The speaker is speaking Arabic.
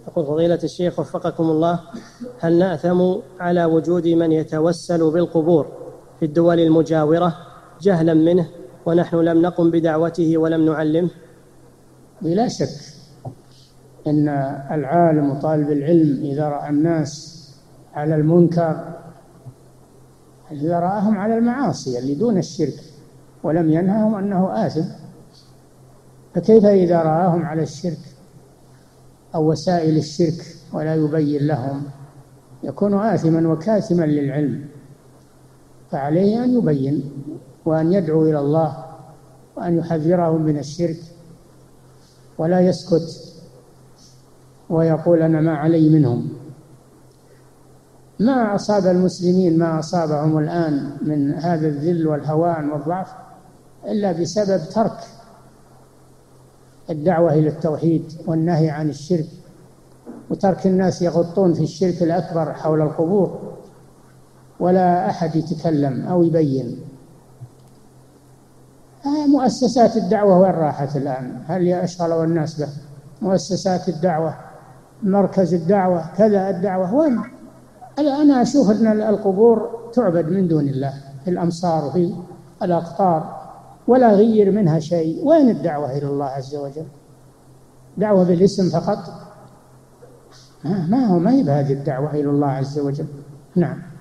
يقول فضيلة الشيخ وفقكم الله: هل نأثم على وجود من يتوسل بالقبور في الدول المجاورة جهلا منه ونحن لم نقم بدعوته ولم نعلمه؟ بلا شك أن العالم وطالب العلم إذا رأى الناس على المنكر، إذا رآهم على المعاصي اللي دون الشرك ولم ينههم أنه آثم، فكيف إذا رآهم على الشرك أو وسائل الشرك ولا يبين لهم؟ يكون آثما وكاتما للعلم، فعليه أن يبين وأن يدعو إلى الله وأن يحذرهم من الشرك، ولا يسكت ويقول أنا ما علي منهم. ما أصاب المسلمين ما أصابهم الآن من هذا الذل والهوان والضعف إلا بسبب ترك الدعوة إلى التوحيد والنهي عن الشرك، وترك الناس يغطون في الشرك الأكبر حول القبور ولا أحد يتكلم أو يبين. مؤسسات الدعوة وين راحت الآن؟ هل أشغلوا الناس به؟ مؤسسات الدعوة، مركز الدعوة، كذا الدعوة وين؟ أنا أشوف أن القبور تعبد من دون الله في الأمصار وفي الأقطار ولا غير منها شيء. وين الدعوة إلى الله عز وجل؟ دعوة بالاسم فقط؟ ما هي بهذه الدعوة إلى الله عز وجل. نعم.